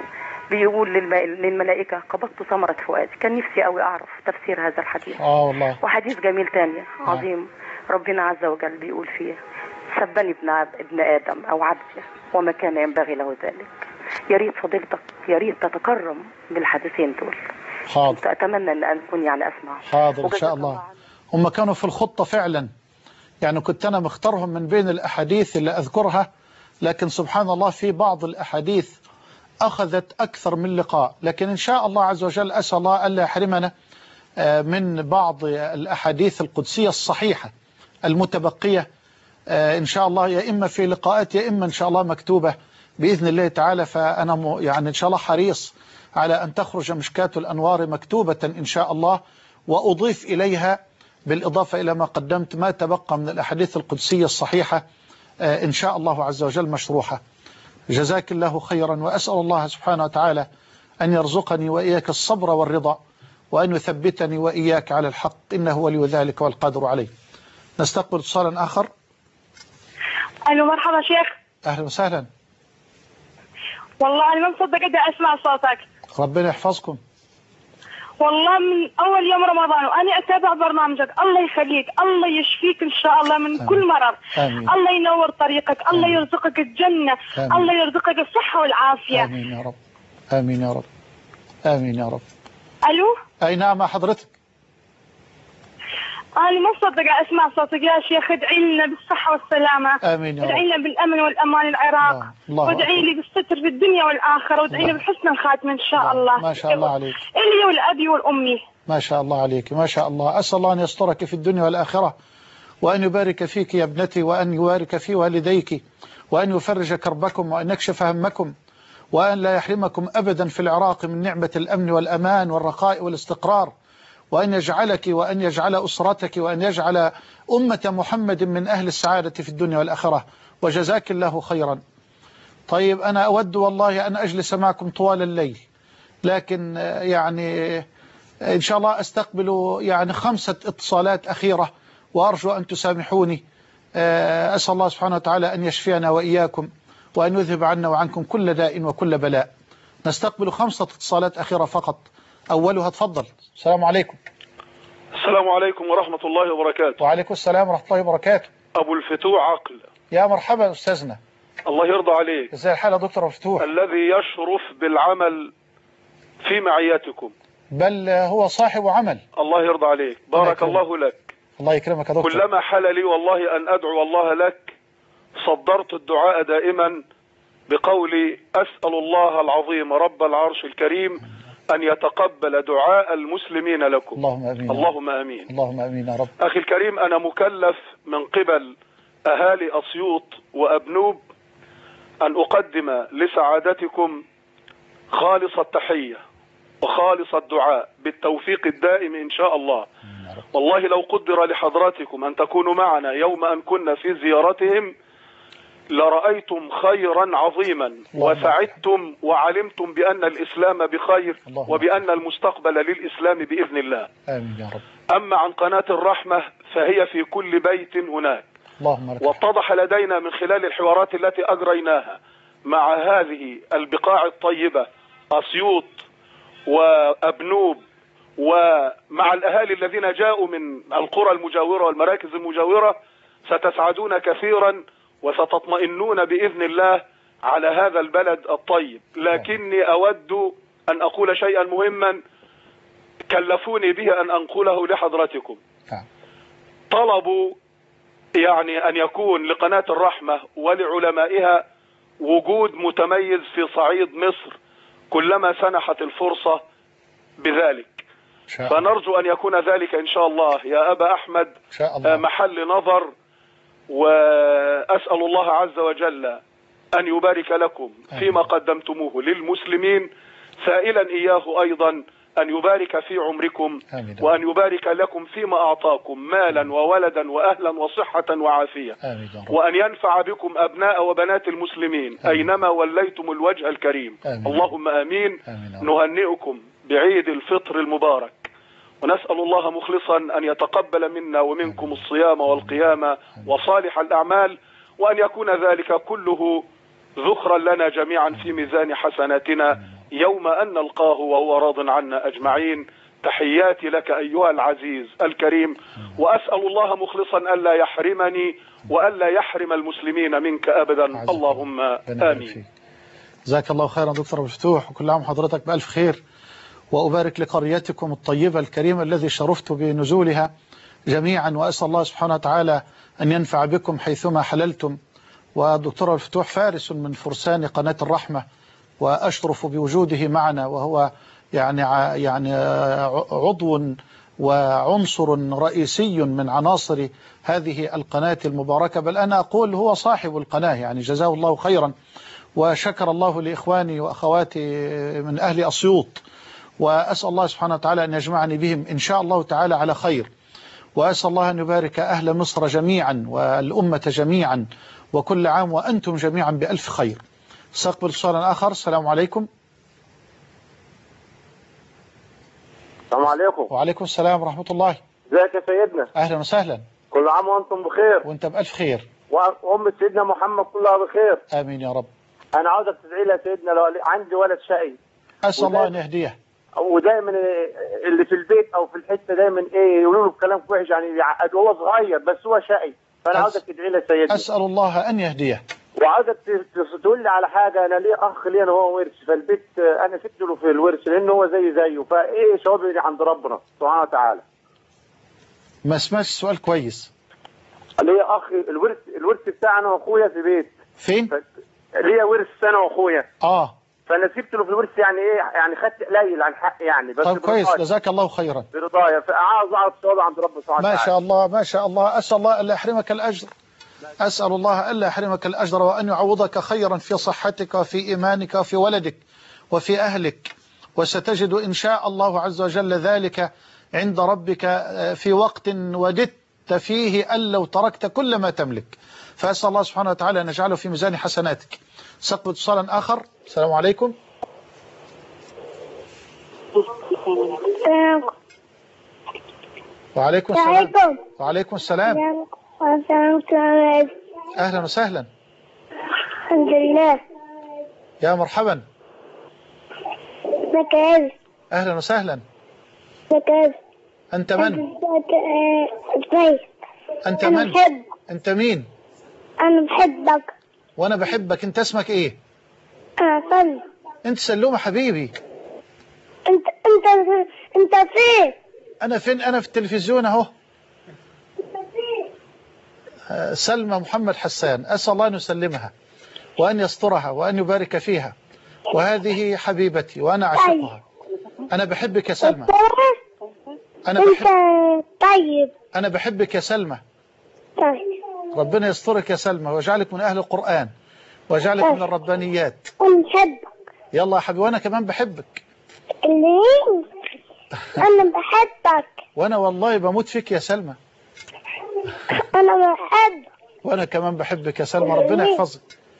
بيقول للم... للملائكة قبضت ثمرة فؤادي. كان نفسي قوي أعرف تفسير هذا الحديث. اه والله. وحديث جميل تاني عظيم ربنا عز وجل بيقول فيه سبني ابن عب... ابن آدم أو عبدي وما كان ينبغي له ذلك. يا ريت فضيلتك يا ريت تتكرم بالحديثين دول. حاضر. أتمنى أن أكون يعني أسمع. حاضر إن شاء الله. هم كانوا في الخطة فعلا، يعني كنت أنا مختارهم من بين الأحاديث اللي أذكرها، لكن سبحان الله في بعض الأحاديث أخذت أكثر من لقاء، لكن إن شاء الله عز وجل أسأل الله ألا يحرمنا من بعض الأحاديث القدسية الصحيحة المتبقية إن شاء الله، يا إما في لقاءات يا إما إن شاء الله مكتوبة بإذن الله تعالى. فأنا يعني إن شاء الله حريص على أن تخرج مشكات الأنوار مكتوبة إن شاء الله، وأضيف إليها بالإضافة إلى ما قدمت ما تبقى من الأحاديث القدسية الصحيحة إن شاء الله عز وجل مشروحة. جزاك الله خيرا، وأسأل الله سبحانه وتعالى أن يرزقني وإياك الصبر والرضا، وأن يثبتني وإياك على الحق، إنه ولي ذلك والقادر عليه. نستقبل اتصالا آخر. ألو مرحبا شيخ. أهلا وسهلا. والله أنا ما مصدقة أدي أسمع صوتك. ربنا يحفظكم. والله من أول يوم رمضان وأنا أتابع برنامجك، الله يخليك، الله يشفيك إن شاء الله من آمين. كل مرض. آمين. الله ينور طريقك، آمين. الله يرزقك الجنة، آمين. الله يرزقك الصحة والعافية. آمين يا رب. آمين يا رب. آمين يا رب. ألو. أي نعم حضرتك. أنا ما مصدقة أسمع صوتك يا شيخ، ادعي لنا بالصحة والسلامة. آمين يا رب. ادعي لنا بالأمن والأمان العراق، وادعي لي بالستر في الدنيا والآخرة، وادعي لي بحسن الخاتمة إن شاء الله. ما شاء الله عليك. إلي والأبي والأمي. ما شاء الله عليك، ما شاء الله. أسأل الله أن يسترك في الدنيا والآخرة، وأن يبارك فيك يا ابنتي، وأن يبارك في والديك، وأن يفرج كربكم، وأن يكشف همكم، وأن لا يحرمكم أبدا في العراق من نعمة الأمن والأمان والرخاء والاستقرار، وأن يجعلك وأن يجعل أسرتك وأن يجعل أمة محمد من أهل السعادة في الدنيا والآخرة. وجزاك الله خيرا. طيب أنا أود والله أن أجلس معكم طوال الليل، لكن يعني إن شاء الله أستقبل يعني خمسة اتصالات أخيرة، وأرجو أن تسامحوني. أسأل الله سبحانه وتعالى أن يشفينا وإياكم، وأن يذهب عنا وعنكم كل داء وكل بلاء. نستقبل خمسة اتصالات أخيرة فقط. أولها تفضل. السلام عليكم. السلام عليكم ورحمة الله وبركاته. وعليكم السلام ورحمة الله وبركاته. أبو الفتوح عقل. يا مرحبا أستاذنا. الله يرضى عليك. ازاي الحال يا دكتور فتوح؟ الذي يشرف بالعمل في معيتكم، بل هو صاحب عمل. الله يرضى عليك. بارك الله, الله لك. الله يكرمك يا دكتور. كلما حل لي والله أن أدعو الله لك صدرت الدعاء دائما بقولي أسأل الله العظيم رب العرش الكريم أن يتقبل دعاء المسلمين لكم. اللهم آمين. اللهم آمين. اللهم آمين يا رب. أخي الكريم، أنا مكلف من قبل أهالي أسيوط وأبنوب أن أقدم لسعادتكم خالص التحية وخالص الدعاء بالتوفيق الدائم إن شاء الله. والله لو قدر لحضراتكم أن تكونوا معنا يوم أن كنا في زيارتهم لرأيتم خيرا عظيما وسعدتم وعلمتم بأن الإسلام بخير وبأن المستقبل للإسلام بإذن الله. آمين يا رب. أما عن قناة الرحمة فهي في كل بيت هناك. واتضح لدينا من خلال الحوارات التي أجريناها مع هذه البقاع الطيبة أسيوط وأبنوب ومع الأهالي الذين جاءوا من القرى المجاورة والمراكز المجاورة، ستسعدون كثيرا وستطمئنون بإذن الله على هذا البلد الطيب. لكني أود أن أقول شيئا مهما كلفوني به أن أنقله لحضراتكم. طلبوا يعني أن يكون لقناة الرحمة ولعلمائها وجود متميز في صعيد مصر كلما سنحت الفرصة بذلك، فنرجو أن يكون ذلك إن شاء الله يا أبا أحمد شاء الله. محل نظر، وأسأل الله عز وجل أن يبارك لكم فيما قدمتموه للمسلمين، سائلا إياه أيضا أن يبارك في عمركم وأن يبارك لكم فيما أعطاكم مالا وولدا وأهلا وصحة وعافية، وأن ينفع بكم أبناء وبنات المسلمين أينما وليتم الوجه الكريم. اللهم آمين. نهنئكم بعيد الفطر المبارك، ونسأل الله مخلصا أن يتقبل منا ومنكم الصيام والقيام وصالح الأعمال، وأن يكون ذلك كله ذخرا لنا جميعا في ميزان حسناتنا يوم أن نلقاه وهو راض عنا أجمعين. تحياتي لك أيها العزيز الكريم، وأسأل الله مخلصا ألا يحرمني وألا يحرم المسلمين منك أبدا، اللهم آمين. جزاك الله خيرا دكتور أبو الفتوح، وكل عام حضرتك بألف خير، وأبارك لقريتكم الطيبة الكريمة الذي شرفت بنزولها جميعا، وأسأل الله سبحانه وتعالى أن ينفع بكم حيثما حللتم. والدكتور أبو الفتوح فارس من فرسان قناة الرحمة، وأشرف بوجوده معنا، وهو يعني يعني عضو وعنصر رئيسي من عناصر هذه القناة المباركة، بل أنا أقول هو صاحب القناة، يعني جزاه الله خيرا. وشكر الله لإخواني وأخواتي من أهل أسيوط، وأسأل الله سبحانه وتعالى أن يجمعني بهم إن شاء الله تعالى على خير، وأسأل الله أن يبارك أهل مصر جميعا والأمة جميعا، وكل عام وأنتم جميعا بألف خير. استقبل سؤالا آخر. السلام عليكم. السلام عليكم. وعليكم السلام ورحمة الله. ازيك يا سيدنا؟ أهلا وسهلا. كل عام وأنتم بخير. وأنت بألف خير. وأمة سيدنا محمد كلها بخير. آمين يا رب. أنا عاوزك تدعي لي يا سيدنا، لو عندي ولد شقي. أسأل الله أن يهديه. ودايما اللي في البيت أو في الحتة دايما إيه يقولوا له كلام وحش، يعني هو صغير بس هو شقي، فأنا عاوزك تدعي لي يا سيدنا. أسأل الله أن يهديه. وعاوزك تقول لي على حاجة. أنا ليه أخ لي أنا هو ورث، فالبيت أنا سبت له في الورث لأنه هو زي زيه، فإيه ثوابي عند ربنا سبحانه وتعالى؟ ما سمعتش السؤال كويس. ليه أخ الورث الورث بتاعنا وأخويا في بيت. فين؟ ليه ورث أنا وأخويا. آه. فأنا سبت له في الورث، يعني إيه يعني خدت قليل عن حق يعني، بس طيب كويس، جزاك الله خيرا. برضايا، فعاوز أعرف ثوابي عند ربنا سبحانه وتعالى. ما شاء الله ما شاء الله. أسأل الله ألا يحرمك الأجر. أسأل الله ألا يحرمك الأجر، وأن يعوضك خيرا في صحتك وفي إيمانك وفي ولدك وفي أهلك، وستجد إن شاء الله عز وجل ذلك عند ربك في وقت وددت فيه أن لو تركت كل ما تملك. فأسأل الله سبحانه وتعالى أن يجعله في ميزان حسناتك. سقط اتصالا آخر. السلام عليكم. وعليكم السلام. وعليكم السلام. أهلا وسهلا. الحمد لله. يا مرحبا. مكاز. أهلا وسهلا. مكاز. أنت من؟ أنت من؟ بحب. أنت مين؟ أنا بحبك. وأنا بحبك. أنت اسمك إيه؟ أنا سلمى. أنت سلومة حبيبي. أنت أنت أنت فين؟ أنا فين؟ أنا في التلفزيون أهو. سلمى محمد حسان، أسأل الله أن يسلمها وأن يسترها وأن يبارك فيها، وهذه حبيبتي وأنا أعشقها. أنا بحبك يا سلمى. أنا بحب... طيب. أنا بحبك يا سلمى. طيب. ربنا يسترك يا سلمى ويجعلك من أهل القرآن ويجعلك من الربانيات. أنا بحبك. يلا يا حبيبي، وأنا كمان بحبك. ليه؟ أنا بحبك. وأنا والله بموت فيك يا سلمى. أنا بحبك. وأنا كمان بحبك يا سلمى، ربنا يحفظك.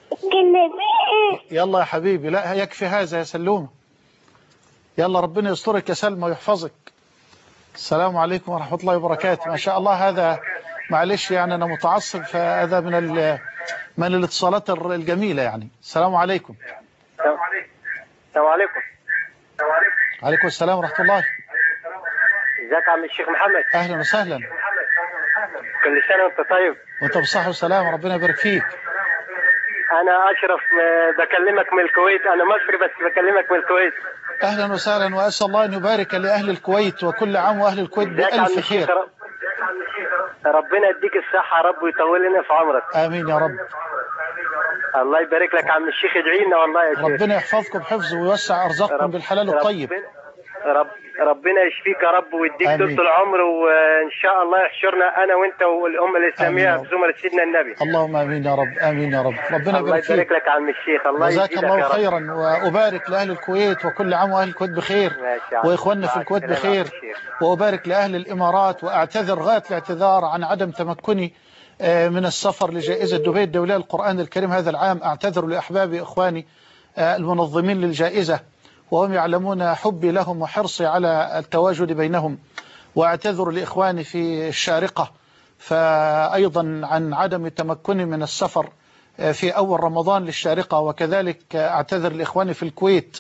يلا يا حبيبي، لا يكفي هذا يا سلومة. يلا ربنا يسترك يا سلمى ويحفظك. السلام عليكم ورحمة الله وبركاته. ما شاء الله، هذا معلش يعني أنا متعصب، فهذا من من الاتصالات الجميلة يعني. السلام عليكم. السلام عليكم. عليكم السلام ورحمة الله. ازيك يا عم الشيخ محمد؟ أهلا وسهلا. كل سنة وانت طيب. وانت بصحة وسلامة، ربنا يبارك فيك. أنا أشرف بكلمك من الكويت، أنا مصري بس بكلمك من الكويت. أهلا وسهلا، وأسأل الله أن يبارك لأهل الكويت، وكل عام وأهل الكويت بألف خير. ربنا يديك الصحة يا رب ويطول لنا في عمرك. آمين يا رب. الله يبارك لك يا عم الشيخ، ادعي لنا والله يا شيخ. ربنا يحفظكم حفظه ويوسع أرزاقكم بالحلال الطيب. رب ربنا يشفيك يا رب ويديك طول العمر، وإن شاء الله يحشرنا أنا وأنت والأمة الإسلامية في زمرة سيدنا النبي. اللهم آمين يا رب. آمين يا رب. ربنا الله يبارك لك يا عم الشيخ. الله جزاك الله خيرا، وأبارك لأهل الكويت، وكل عام وأهل الكويت بخير، وإخواننا في الكويت بخير، وأبارك لأهل الإمارات. وأعتذر غاية الاعتذار عن عدم تمكني من السفر لجائزة دبي الدولية للقرآن الكريم هذا العام. أعتذر لأحبابي إخواني المنظمين للجائزة، وهم يعلمون حبي لهم وحرصي على التواجد بينهم. وأعتذر لإخواني في الشارقة فأيضا عن عدم تمكني من السفر في أول رمضان للشارقة، وكذلك أعتذر لإخواني في الكويت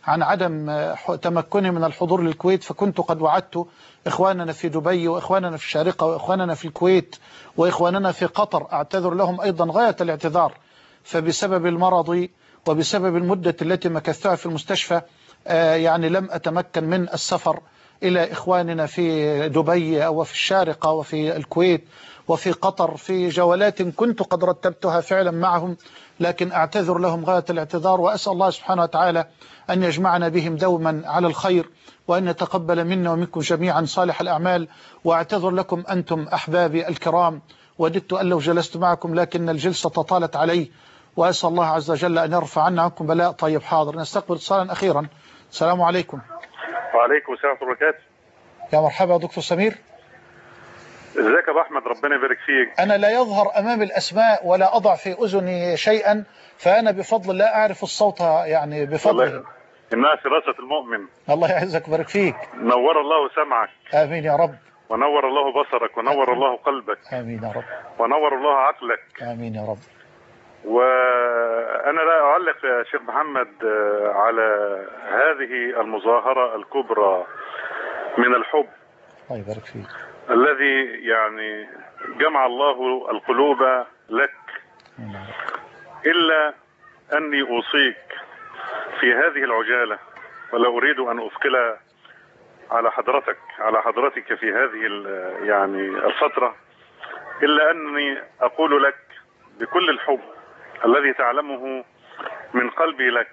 عن عدم تمكني من الحضور للكويت، فكنت قد وعدت إخواننا في دبي وإخواننا في الشارقة وإخواننا في الكويت وإخواننا في قطر، أعتذر لهم أيضا غاية الاعتذار، فبسبب المرض وبسبب المدة التي مكثتها في المستشفى يعني لم أتمكن من السفر إلى إخواننا في دبي أو في الشارقة وفي الكويت وفي قطر في جولات كنت قد رتبتها فعلا معهم، لكن أعتذر لهم غاية الاعتذار، وأسأل الله سبحانه وتعالى أن يجمعنا بهم دوما على الخير، وأن يتقبل منا ومنكم جميعا صالح الأعمال. وأعتذر لكم أنتم أحبابي الكرام، وددت أن لو جلست معكم لكن الجلسة طالت علي، وأسأل الله عز وجل أن يرفع عنا عنكم بلاء. طيب حاضر، نستقبل اتصالا أخيرا. السلام عليكم. وعليكم السلام ورحمة الله وبركاته. يا مرحبا يا دكتور سمير. ازيك يا ابو احمد، ربنا يبارك فيك. انا لا يظهر امامي الاسماء ولا اضع في اذني شيئا، فانا بفضل الله اعرف الصوت يعني بفضله. انها فراسة المؤمن. الله يعزك ويبارك فيك. نور الله سمعك. امين يا رب. ونور الله بصرك ونور آمين. الله قلبك. امين يا رب. ونور الله عقلك. امين يا رب. وانا لا اعلق يا شيخ محمد على هذه المظاهرة الكبرى من الحب. الله يبارك فيك. الذي يعني جمع الله القلوب لك، إلا أني أوصيك في هذه العجالة، ولا أريد أن أثقل على حضرتك على حضرتك في هذه يعني الفترة، إلا أني أقول لك بكل الحب الذي تعلمه من قلبي لك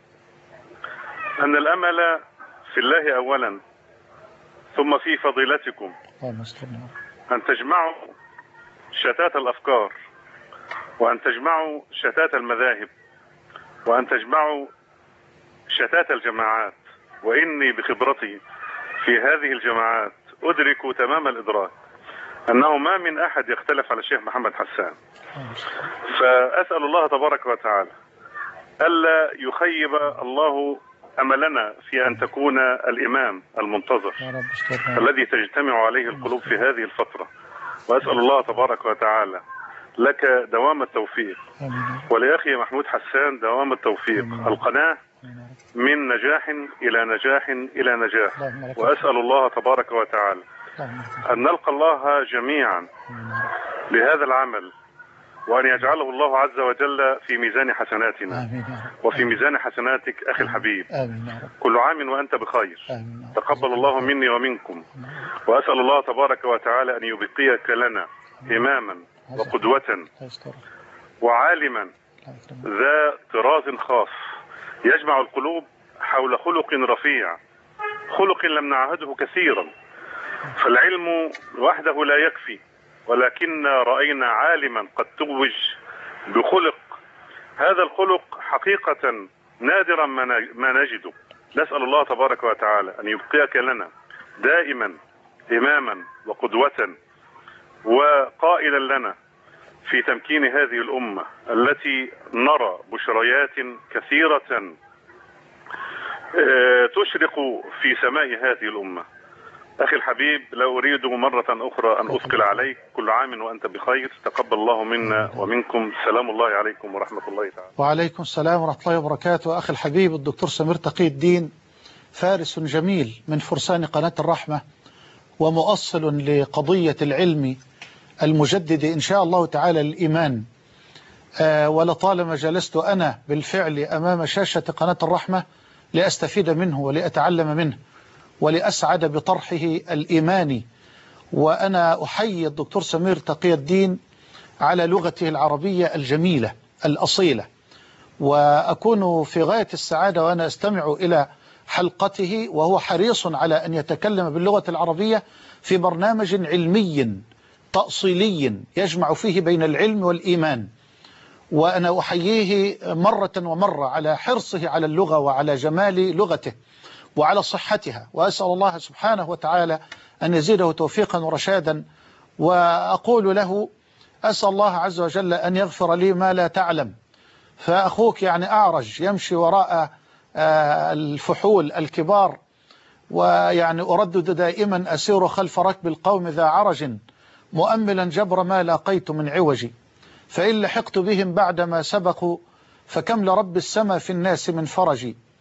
أن الأمل في الله أولا، ثم في فضيلتكم، أن تجمعوا شتات الأفكار، وأن تجمعوا شتات المذاهب، وأن تجمعوا شتات الجماعات. وإني بخبرتي في هذه الجماعات أدرك تمام الإدراك أنه ما من أحد يختلف على الشيخ محمد حسان. فأسأل الله تبارك وتعالى ألا يخيب الله أملنا في أن تكون الإمام المنتظر الذي تجتمع عليه القلوب في هذه الفترة. وأسأل الله تبارك وتعالى لك دوام التوفيق، ولأخي محمود حسان دوام التوفيق. القناة من نجاح إلى نجاح إلى نجاح، وأسأل الله تبارك وتعالى أن نلقى الله جميعا لهذا العمل، وأن يجعله الله عز وجل في ميزان حسناتنا وفي ميزان حسناتك أخي الحبيب. كل عام وأنت بخير. تقبل الله مني ومنكم، وأسأل الله تبارك وتعالى أن يبقيك لنا إماما وقدوة وعالما ذا طراز خاص يجمع القلوب حول خلق رفيع، خلق لم نعهده كثيرا. فالعلم وحده لا يكفي، ولكن رأينا عالما قد توج بخلق، هذا الخلق حقيقة نادرا ما نجده. نسأل الله تبارك وتعالى أن يبقيك لنا دائما إماما وقدوة وقائلا لنا في تمكين هذه الأمة التي نرى بشريات كثيرة تشرق في سماء هذه الأمة. أخي الحبيب، لا أريد مرة أخرى أن أثقل عليك. كل عام وأنت بخير. تقبل الله منا ومنكم. سلام الله عليكم ورحمة الله تعالى. وعليكم السلام ورحمة الله وبركاته. أخي الحبيب الدكتور سمير تقي الدين، فارس جميل من فرسان قناة الرحمة، ومؤصل لقضية العلم المجدد إن شاء الله تعالى للإيمان. آه ولطالما جلست أنا بالفعل أمام شاشة قناة الرحمة لأستفيد منه ولأتعلم منه ولأسعد بطرحه الإيماني. وأنا أحيي الدكتور سمير تقي الدين على لغته العربية الجميلة الأصيلة، وأكون في غاية السعادة وأنا أستمع إلى حلقته وهو حريص على أن يتكلم باللغة العربية في برنامج علمي تأصيلي يجمع فيه بين العلم والإيمان. وأنا أحييه مرة ومرة على حرصه على اللغة وعلى جمال لغته وعلى صحتها، وأسأل الله سبحانه وتعالى أن يزيده توفيقا ورشادا. وأقول له أسأل الله عز وجل أن يغفر لي ما لا تعلم، فأخوك يعني أعرج يمشي وراء الفحول الكبار، ويعني أردد دائما أسير خلف ركب القوم ذا عرج مؤملا جبر ما لاقيت من عوج، فإن لحقت بهم بعدما سبقوا فكم لرب السماء في الناس من فرج.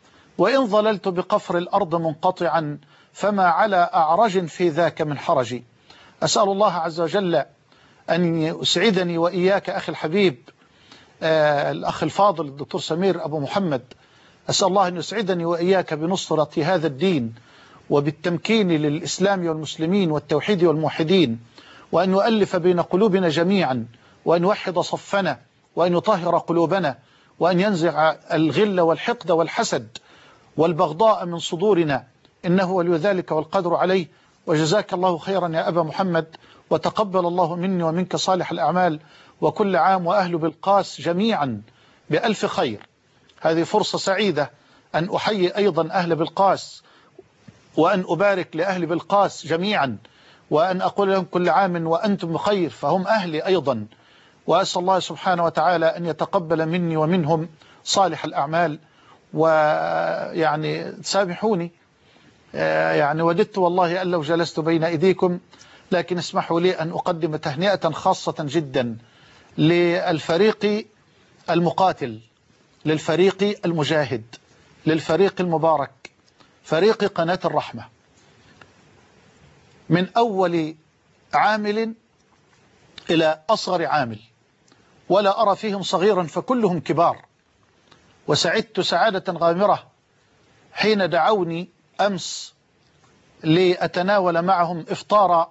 وإن ظللت بقفر الأرض منقطعا فما على أعرج في ذاك من حرج. أسأل الله عز وجل أن يسعدني وإياك أخي الحبيب آه الأخ الفاضل الدكتور سمير أبو محمد، أسأل الله أن يسعدني وإياك بنصرة هذا الدين وبالتمكين للإسلام والمسلمين والتوحيد والموحدين، وأن يؤلف بين قلوبنا جميعا، وأن يوحد صفنا، وأن يطهر قلوبنا، وأن ينزع الغل والحقد والحسد والبغضاء من صدورنا، إنه ولي ذلك والقدر عليه. وجزاك الله خيرا يا أبا محمد، وتقبل الله مني ومنك صالح الأعمال، وكل عام وأهل بالقاس جميعا بألف خير. هذه فرصة سعيدة أن أحيي أيضا أهل بالقاس، وأن أبارك لأهل بالقاس جميعا، وأن أقول لهم كل عام وأنتم بخير، فهم أهلي أيضا. وأسأل الله سبحانه وتعالى أن يتقبل مني ومنهم صالح الأعمال. ويعني سامحوني، يعني وددت والله أن لو جلست بين أيديكم، لكن اسمحوا لي أن أقدم تهنئة خاصة جدا للفريق المقاتل، للفريق المجاهد، للفريق المبارك، فريق قناة الرحمة، من أول عامل إلى أصغر عامل، ولا أرى فيهم صغيرا فكلهم كبار. وسعدت سعادة غامرة حين دعوني أمس لأتناول معهم إفطار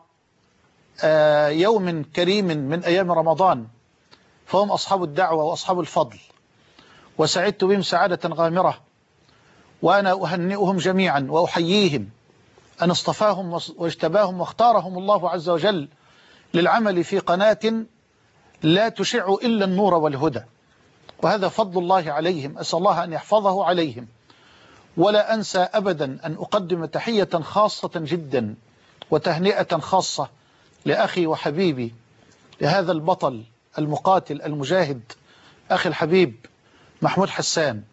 يوم كريم من أيام رمضان، فهم أصحاب الدعوة وأصحاب الفضل، وسعدت بهم سعادة غامرة، وأنا أهنئهم جميعا وأحييهم أن اصطفاهم واجتباهم واختارهم الله عز وجل للعمل في قناة لا تشع إلا النور والهدى، وهذا فضل الله عليهم، أسأل الله أن يحفظه عليهم. ولا أنسى أبدا أن أقدم تحية خاصة جدا وتهنئة خاصة لأخي وحبيبي، لهذا البطل المقاتل المجاهد أخي الحبيب محمود حسان،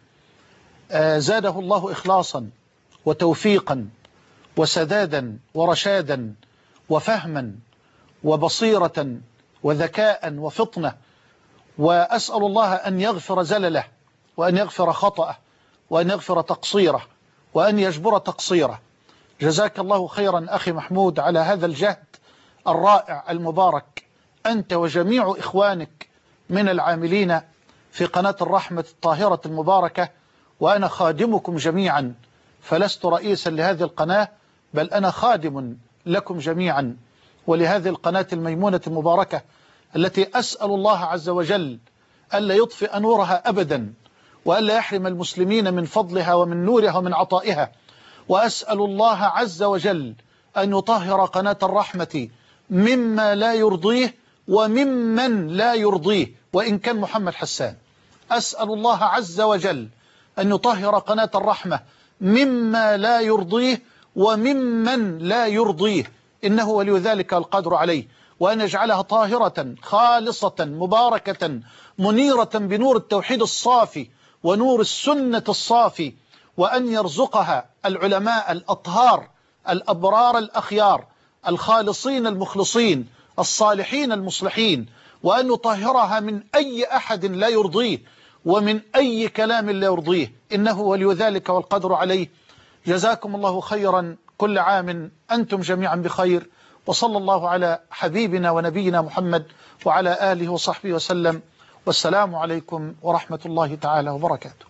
زاده الله إخلاصا وتوفيقا وسدادا ورشادا وفهما وبصيرة وذكاء وفطنة، وأسأل الله أن يغفر زلله، وأن يغفر خطأه، وأن يغفر تقصيره، وأن يجبر تقصيره. جزاك الله خيرا أخي محمود على هذا الجهد الرائع المبارك، أنت وجميع إخوانك من العاملين في قناة الرحمة الطاهرة المباركة، وأنا خادمكم جميعا، فلست رئيسا لهذه القناة، بل أنا خادم لكم جميعا ولهذه القناة الميمونة المباركة، التي أسأل الله عز وجل ألا يطفئ نورها أبدا، وألا يحرم المسلمين من فضلها ومن نورها ومن عطائها. وأسأل الله عز وجل أن يطهر قناة الرحمة مما لا يرضيه وممن لا يرضيه، وإن كان محمد حسان. أسأل الله عز وجل أن يطهر قناة الرحمة مما لا يرضيه وممن لا يرضيه، إنه ولي ذلك القدر عليه، وأن يجعلها طاهرة خالصة مباركة منيرة بنور التوحيد الصافي ونور السنة الصافي، وأن يرزقها العلماء الأطهار الأبرار الأخيار الخالصين المخلصين الصالحين المصلحين، وأن يطهرها من أي أحد لا يرضيه ومن أي كلام لا يرضيه، إنه ولي ذلك والقدر عليه. جزاكم الله خيرا، كل عام أنتم جميعا بخير، وصلى الله على حبيبنا ونبينا محمد وعلى آله وصحبه وسلم، والسلام عليكم ورحمة الله تعالى وبركاته.